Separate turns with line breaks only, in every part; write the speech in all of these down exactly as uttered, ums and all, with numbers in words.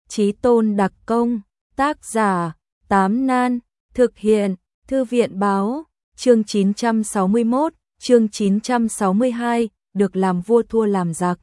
Chí Tôn đặc công, tác giả, Tám Nan, thực hiện, Thư viện báo, chương chín trăm sáu mươi mốt, chương chín trăm sáu mươi hai, được làm vua thua làm giặc.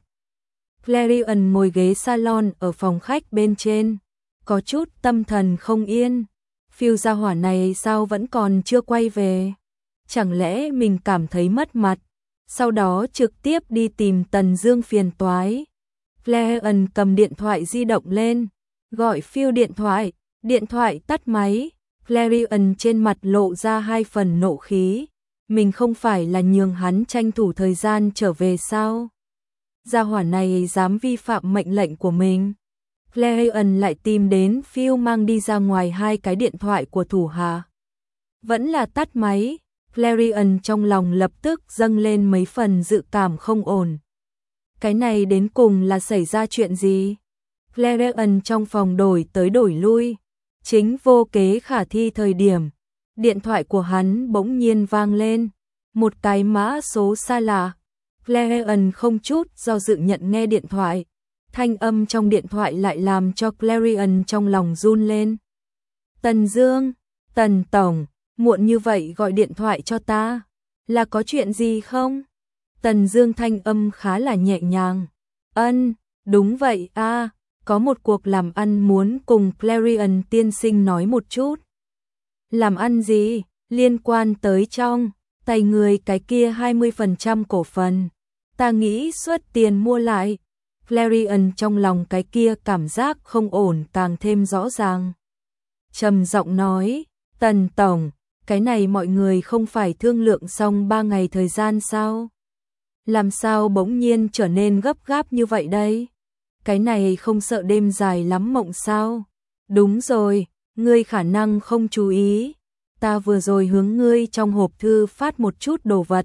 Clarion ngồi ghế salon ở phòng khách bên trên, có chút tâm thần không yên. Phiêu gia hỏa này sao vẫn còn chưa quay về? Chẳng lẽ mình cảm thấy mất mặt, sau đó trực tiếp đi tìm Tần Dương phiền toái? Clarion cầm điện thoại di động lên, gọi Phiêu điện thoại, điện thoại tắt máy. Clarion trên mặt lộ ra hai phần nộ khí, mình không phải là nhường hắn tranh thủ thời gian trở về sao? Gia hỏa này dám vi phạm mệnh lệnh của mình. Clarion lại tìm đến Phiêu mang đi ra ngoài hai cái điện thoại của thủ hạ. Vẫn là tắt máy, Clarion trong lòng lập tức dâng lên mấy phần dự cảm không ổn. Cái này đến cùng là xảy ra chuyện gì? Clarion trong phòng đổi tới đổi lui, chính vô kế khả thi thời điểm, điện thoại của hắn bỗng nhiên vang lên, một cái mã số xa lạ. Clarion không chút do dự nhận nghe điện thoại, thanh âm trong điện thoại lại làm cho Clarion trong lòng run lên. Tần Dương, Tần Tổng, muộn như vậy gọi điện thoại cho ta, là có chuyện gì không? Tần Dương thanh âm khá là nhẹ nhàng. Ân, đúng vậy a, à, có một cuộc làm ăn muốn cùng Clarion tiên sinh nói một chút. Làm ăn gì? Liên quan tới trong tay người cái kia hai mươi phần trăm cổ phần. Ta nghĩ xuất tiền mua lại. Clarion trong lòng cái kia cảm giác không ổn càng thêm rõ ràng. Trầm giọng nói, Tần Tổng, cái này mọi người không phải thương lượng xong ba ngày thời gian sao? Làm sao bỗng nhiên trở nên gấp gáp như vậy đây? Cái này không sợ đêm dài lắm mộng sao? Đúng rồi, ngươi khả năng không chú ý. Ta vừa rồi hướng ngươi trong hộp thư phát một chút đồ vật.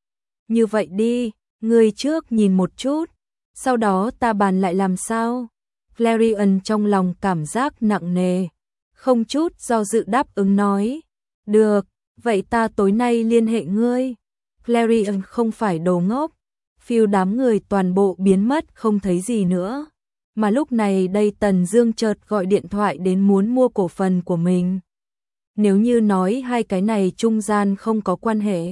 Như vậy đi, ngươi trước nhìn một chút, sau đó ta bàn lại làm sao? Clarion trong lòng cảm giác nặng nề, không chút do dự đáp ứng nói. Được, vậy ta tối nay liên hệ ngươi. Clarion không phải đồ ngốc. Phiêu đám người toàn bộ biến mất không thấy gì nữa. Mà lúc này đây Tần Dương chợt gọi điện thoại đến muốn mua cổ phần của mình. Nếu như nói hai cái này trung gian không có quan hệ,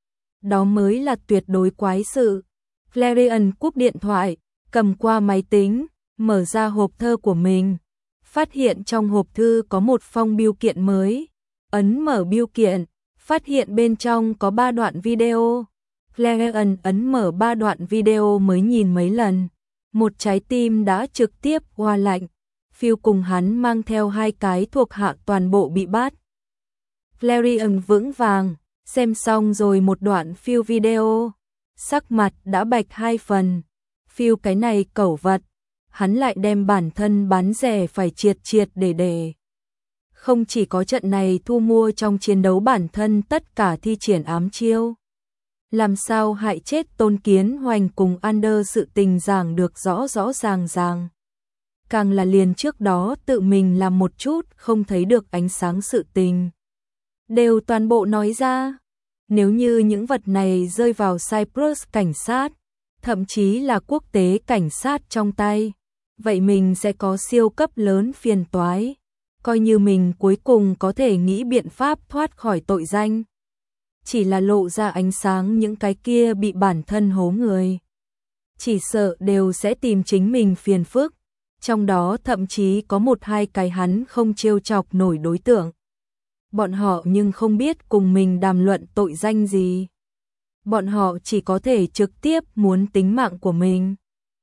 đó mới là tuyệt đối quái sự. Clarion cúp điện thoại, cầm qua máy tính, mở ra hộp thơ của mình, phát hiện trong hộp thư có một phong bưu kiện mới. Ấn mở bưu kiện, phát hiện bên trong có ba đoạn video. Clarion ấn mở ba đoạn video mới nhìn mấy lần, một trái tim đã trực tiếp hoa lạnh. Phiêu cùng hắn mang theo hai cái thuộc hạ toàn bộ bị bắt. Clarion vững vàng, xem xong rồi một đoạn Phiêu video, sắc mặt đã bạch hai phần. Phiêu cái này cẩu vật, hắn lại đem bản thân bán rẻ phải triệt triệt để để. Không chỉ có trận này thu mua trong chiến đấu bản thân tất cả thi triển ám chiêu. Làm sao hại chết Tôn Kiến Hoành cùng Under sự tình giảng được rõ rõ ràng ràng. Càng là liền trước đó tự mình làm một chút không thấy được ánh sáng sự tình. Đều toàn bộ nói ra. Nếu như những vật này rơi vào Cyprus cảnh sát, thậm chí là quốc tế cảnh sát trong tay, vậy mình sẽ có siêu cấp lớn phiền toái. Coi như mình cuối cùng có thể nghĩ biện pháp thoát khỏi tội danh. Chỉ là lộ ra ánh sáng những cái kia bị bản thân hố người, chỉ sợ đều sẽ tìm chính mình phiền phức. Trong đó thậm chí có một hai cái hắn không trêu chọc nổi đối tượng. Bọn họ nhưng không biết cùng mình đàm luận tội danh gì. Bọn họ chỉ có thể trực tiếp muốn tính mạng của mình.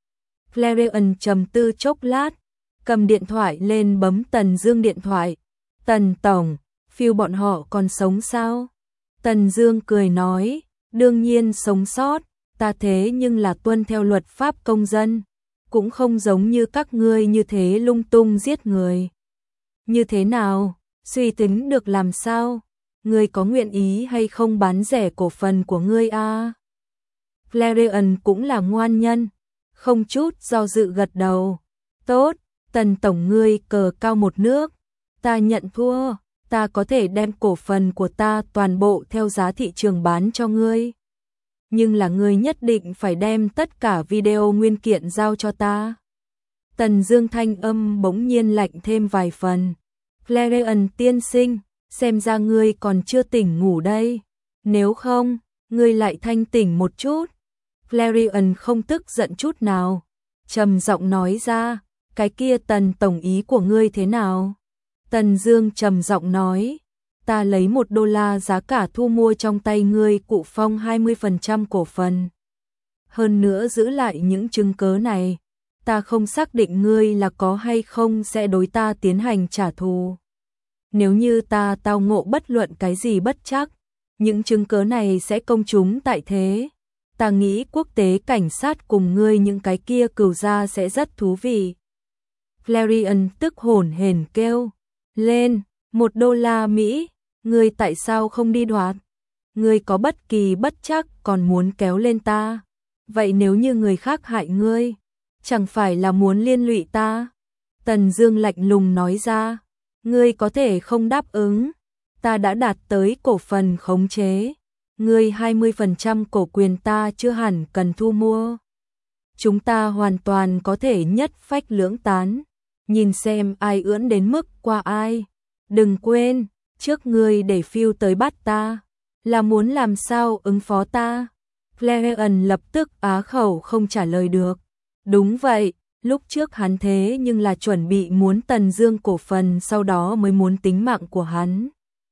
Clarion trầm tư chốc lát, cầm điện thoại lên bấm Tần Dương điện thoại. Tần Tổng, Phiêu bọn họ còn sống sao? Tần Dương cười nói, đương nhiên sống sót, ta thế nhưng là tuân theo luật pháp công dân, cũng không giống như các ngươi như thế lung tung giết người. Như thế nào? Suy tính được làm sao? Ngươi có nguyện ý hay không bán rẻ cổ phần của ngươi a? À? Clarion cũng là ngoan nhân, không chút do dự gật đầu. Tốt, Tần Tổng ngươi cờ cao một nước, ta nhận thua. Ta có thể đem cổ phần của ta toàn bộ theo giá thị trường bán cho ngươi. Nhưng là ngươi nhất định phải đem tất cả video nguyên kiện giao cho ta. Tần Dương thanh âm bỗng nhiên lạnh thêm vài phần. Clarion tiên sinh, xem ra ngươi còn chưa tỉnh ngủ đây. Nếu không, ngươi lại thanh tỉnh một chút. Clarion không tức giận chút nào, trầm giọng nói ra, cái kia Tần tổng ý của ngươi thế nào? Tần Dương trầm giọng nói, ta lấy một đô la giá cả thu mua trong tay ngươi Cụ Phong hai mươi phần trăm cổ phần. Hơn nữa giữ lại những chứng cớ này, ta không xác định ngươi là có hay không sẽ đối ta tiến hành trả thù. Nếu như ta tao ngộ bất luận cái gì bất trắc, những chứng cớ này sẽ công chúng tại thế. Ta nghĩ quốc tế cảnh sát cùng ngươi những cái kia cừu gia sẽ rất thú vị. Clarion tức hổn hển kêu lên, một đô la Mỹ, ngươi tại sao không đi đoạt? Ngươi có bất kỳ bất trắc còn muốn kéo lên ta. Vậy nếu như người khác hại ngươi, chẳng phải là muốn liên lụy ta? Tần Dương lạnh lùng nói ra, ngươi có thể không đáp ứng, ta đã đạt tới cổ phần khống chế, ngươi hai mươi phần trăm cổ quyền ta chưa hẳn cần thu mua. Chúng ta hoàn toàn có thể nhất phách lưỡng tán, nhìn xem ai ưỡn đến mức qua ai. Đừng quên, trước ngươi để phiêu tới bắt ta, là muốn làm sao ứng phó ta? Clarion lập tức á khẩu không trả lời được. Đúng vậy, lúc trước hắn thế nhưng là chuẩn bị muốn Tần Dương cổ phần, sau đó mới muốn tính mạng của hắn.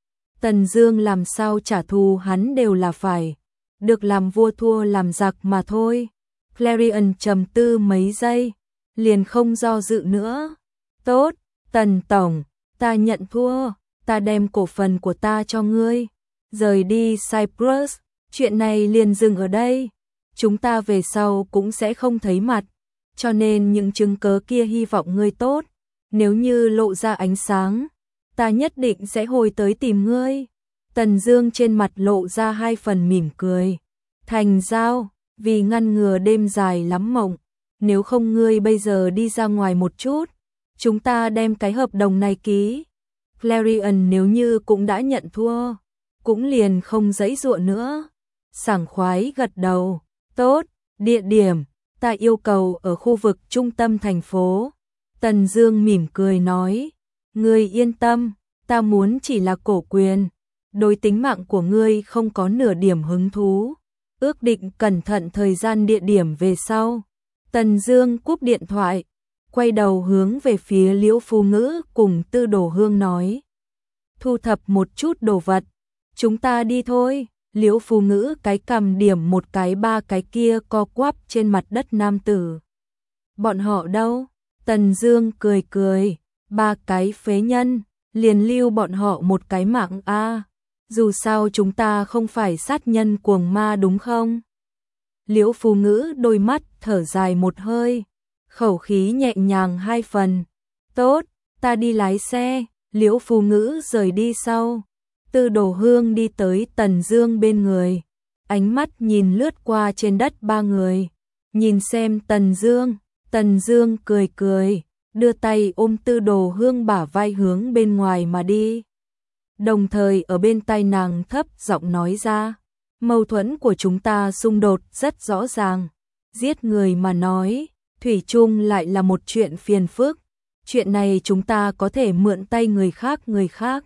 Tần Dương làm sao trả thù hắn đều là phải, được làm vua thua làm giặc mà thôi. Clarion trầm tư mấy giây, liền không do dự nữa. Tốt, Tần tổng, ta nhận thua, ta đem cổ phần của ta cho ngươi. Rời đi Cyprus, chuyện này liền dừng ở đây. Chúng ta về sau cũng sẽ không thấy mặt, cho nên những chứng cớ kia hy vọng ngươi tốt. Nếu như lộ ra ánh sáng, ta nhất định sẽ hồi tới tìm ngươi. Tần Dương trên mặt lộ ra hai phần mỉm cười. Thành giao, vì ngăn ngừa đêm dài lắm mộng, nếu không ngươi bây giờ đi ra ngoài một chút, chúng ta đem cái hợp đồng này ký. Clarion nếu như cũng đã nhận thua, cũng liền không giãy giụa nữa. Sảng khoái gật đầu, tốt, địa điểm, ta yêu cầu ở khu vực trung tâm thành phố. Tần Dương mỉm cười nói, ngươi yên tâm, ta muốn chỉ là cổ quyền, đối tính mạng của ngươi không có nửa điểm hứng thú. Ước định cẩn thận thời gian địa điểm về sau. Tần Dương cúp điện thoại, quay đầu hướng về phía Liễu Phu Ngữ cùng Tư Đồ Hương nói, thu thập một chút đồ vật, chúng ta đi thôi. Liễu Phu Ngữ cái cầm điểm một cái ba cái kia co quắp trên mặt đất nam tử. Bọn họ đâu? Tần Dương cười cười, ba cái phế nhân, liền lưu bọn họ một cái mạng a. À, dù sao chúng ta không phải sát nhân cuồng ma đúng không? Liễu Phu Ngữ đôi mắt thở dài một hơi, khẩu khí nhẹ nhàng hai phần. Tốt, ta đi lái xe. Liễu Phu Ngữ rời đi sau. Tư Đồ Hương đi tới Tần Dương bên người, ánh mắt nhìn lướt qua trên đất ba người, nhìn xem Tần Dương. Tần Dương cười cười, đưa tay ôm Tư Đồ Hương bả vai hướng bên ngoài mà đi. Đồng thời ở bên tai nàng thấp giọng nói ra, mâu thuẫn của chúng ta xung đột rất rõ ràng, giết người mà nói, thủy chung lại là một chuyện phiền phức. Chuyện này chúng ta có thể mượn tay người khác người khác.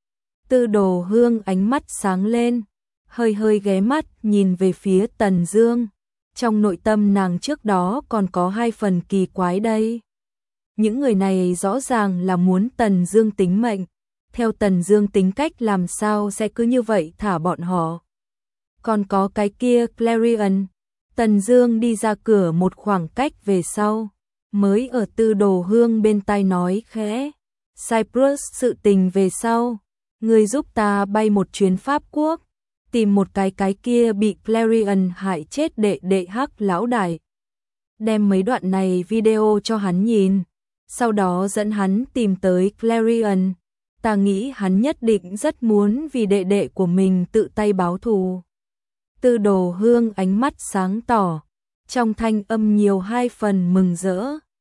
Tư Đồ Hương ánh mắt sáng lên, hơi hơi ghé mắt nhìn về phía Tần Dương. Trong nội tâm nàng trước đó còn có hai phần kỳ quái đây. Những người này rõ ràng là muốn Tần Dương tính mệnh, theo Tần Dương tính cách làm sao sẽ cứ như vậy thả bọn họ. Còn có cái kia Clarion. Tần Dương đi ra cửa một khoảng cách về sau, mới ở Tư Đồ Hương bên tai nói khẽ, Cyprus sự tình về sau, ngươi giúp ta bay một chuyến Pháp Quốc, tìm một cái cái kia bị Clarion hại chết đệ đệ Hắc lão đại. Đem mấy đoạn này video cho hắn nhìn, sau đó dẫn hắn tìm tới Clarion. Ta nghĩ hắn nhất định rất muốn vì đệ đệ của mình tự tay báo thù. Tư Đồ Hương ánh mắt sáng tỏ, trong thanh âm nhiều hai phần mừng rỡ,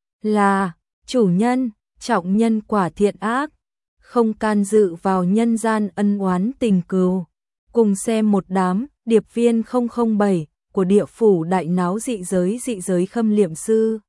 là chủ nhân, trọng nhân quả thiện ác, không can dự vào nhân gian ân oán tình cừu. Cùng xem một đám điệp viên không không bảy của địa phủ đại náo dị giới dị giới khâm liệm sư.